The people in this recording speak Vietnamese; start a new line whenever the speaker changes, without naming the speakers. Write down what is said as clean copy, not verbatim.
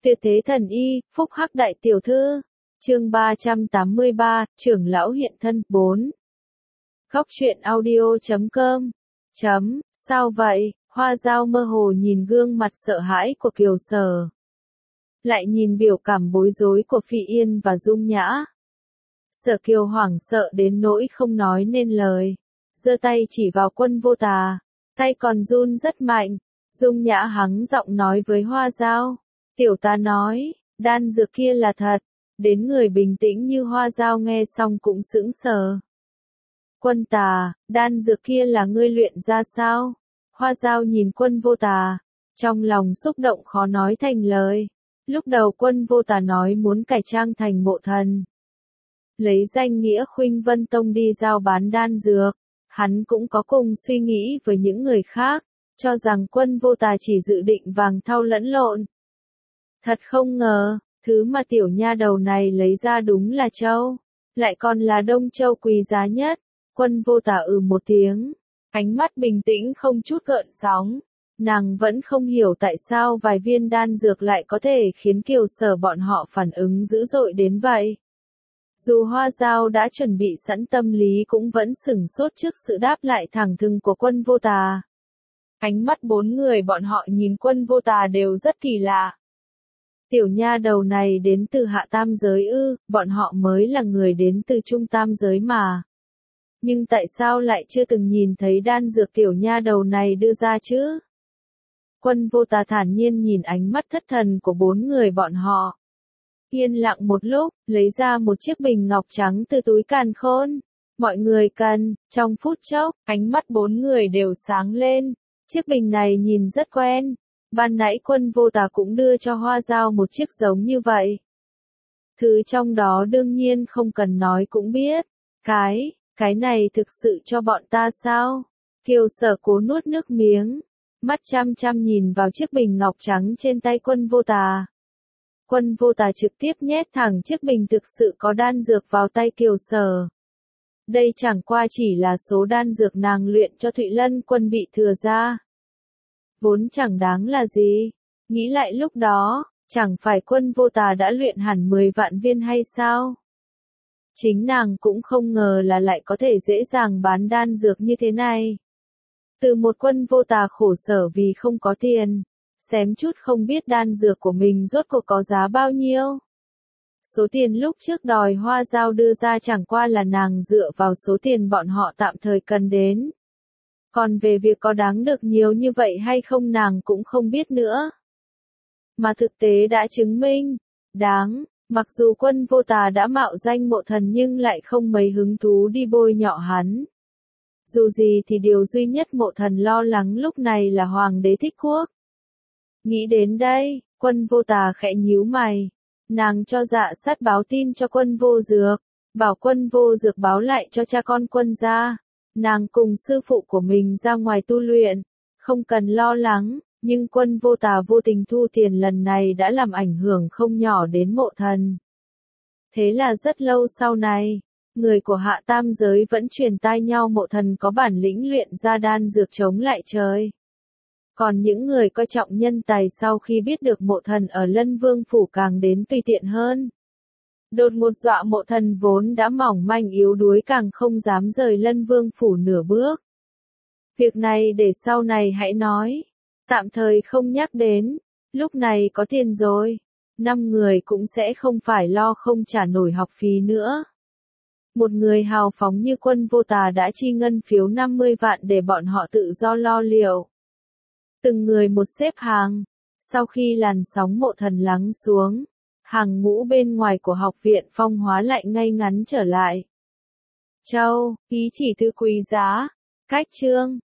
Tuyệt thế thần y, phúc hắc đại tiểu thư. Chương 383, trưởng lão hiện thân 4. Góc truyện audio.com. Sao vậy? Hoa Dao mơ hồ nhìn gương mặt sợ hãi của Kiều Sở. Lại nhìn biểu cảm bối rối của Phỉ Yên và Dung Nhã. Sở Kiều hoảng sợ đến nỗi không nói nên lời. Giơ tay chỉ vào Quân Vô Tà. Tay còn run rất mạnh. Dung Nhã hắng giọng nói với Hoa Dao. Tiểu ta nói, đan dược kia là thật. Đến người bình tĩnh như Hoa Dao nghe xong cũng sững sờ. Quân Tà, đan dược kia là ngươi luyện ra sao? Hoa Dao nhìn Quân Vô Tà, trong lòng xúc động khó nói thành lời. Lúc đầu Quân Vô Tà nói muốn cải trang thành mộ thần. Lấy danh nghĩa Khuynh Vân Tông đi giao bán đan dược. Hắn cũng có cùng suy nghĩ với những người khác, cho rằng Quân Vô Tà chỉ dự định vàng thau lẫn lộn. Thật không ngờ, thứ mà tiểu nha đầu này lấy ra đúng là châu, lại còn là đông châu quý giá nhất. Quân Vô Tà một tiếng, ánh mắt bình tĩnh không chút gợn sóng. Nàng vẫn không hiểu tại sao vài viên đan dược lại có thể khiến Kiều Sở bọn họ phản ứng dữ dội đến vậy. Dù Hoa Dao đã chuẩn bị sẵn tâm lý cũng vẫn sửng sốt trước sự đáp lại thẳng thừng của Quân Vô Tà. Ánh mắt bốn người bọn họ nhìn Quân Vô Tà đều rất kỳ lạ. Tiểu nha đầu này đến từ hạ tam giới ư, bọn họ mới là người đến từ trung tam giới mà. Nhưng tại sao lại chưa từng nhìn thấy đan dược tiểu nha đầu này đưa ra chứ? Quân Vô Tà thản nhiên nhìn ánh mắt thất thần của bốn người bọn họ. Yên lặng một lúc, lấy ra một chiếc bình ngọc trắng từ túi càn khôn. Mọi người cần, trong phút chốc, ánh mắt bốn người đều sáng lên. Chiếc bình này nhìn rất quen. Ban nãy Quân Vô Tà cũng đưa cho Hoa Dao một chiếc giống như vậy. Thứ trong đó đương nhiên không cần nói cũng biết. Cái này thực sự cho bọn ta sao? Kiều Sở cố nuốt nước miếng. Mắt chăm chăm nhìn vào chiếc bình ngọc trắng trên tay Quân Vô Tà. Quân Vô Tà trực tiếp nhét thẳng chiếc bình thực sự có đan dược vào tay Kiều Sở. Đây chẳng qua chỉ là số đan dược nàng luyện cho Thụy Lân Quân bị thừa ra. Vốn chẳng đáng là gì. Nghĩ lại lúc đó, chẳng phải Quân Vô Tà đã luyện hẳn 10 vạn viên hay sao? Chính nàng cũng không ngờ là lại có thể dễ dàng bán đan dược như thế này. Từ một Quân Vô Tà khổ sở vì không có tiền, xém chút không biết đan dược của mình rốt cuộc có giá bao nhiêu. Số tiền lúc trước đòi Hoa Dao đưa ra chẳng qua là nàng dựa vào số tiền bọn họ tạm thời cần đến. Còn về việc có đáng được nhiều như vậy hay không nàng cũng không biết nữa. Mà thực tế đã chứng minh, đáng, mặc dù Quân Vô Tà đã mạo danh mộ thần nhưng lại không mấy hứng thú đi bôi nhọ hắn. Dù gì thì điều duy nhất mộ thần lo lắng lúc này là Hoàng đế Thích Quốc. Nghĩ đến đây, Quân Vô Tà khẽ nhíu mày. Nàng cho Dạ Sát báo tin cho Quân Vô Dược, bảo Quân Vô Dược báo lại cho cha con Quân gia. Nàng cùng sư phụ của mình ra ngoài tu luyện, không cần lo lắng, nhưng Quân Vô Tà vô tình thu tiền lần này đã làm ảnh hưởng không nhỏ đến mộ thần. Thế là rất lâu sau này, người của hạ tam giới vẫn truyền tai nhau mộ thần có bản lĩnh luyện ra đan dược chống lại trời. Còn những người coi trọng nhân tài sau khi biết được mộ thần ở Lân Vương Phủ càng đến tùy tiện hơn. Đột ngột dọa mộ thần vốn đã mỏng manh yếu đuối càng không dám rời Lân Vương Phủ nửa bước. Việc này để sau này hãy nói. Tạm thời không nhắc đến. Lúc này có tiền rồi. 5 người cũng sẽ không phải lo không trả nổi học phí nữa. Một người hào phóng như Quân Vô Tà đã chi ngân phiếu 50 vạn để bọn họ tự do lo liệu. Từng người một xếp hàng. Sau khi làn sóng mộ thần lắng xuống, hàng ngũ bên ngoài của học viện Phong Hóa lại ngay ngắn trở lại. Châu, ý chỉ thư quý giá. Cách chương.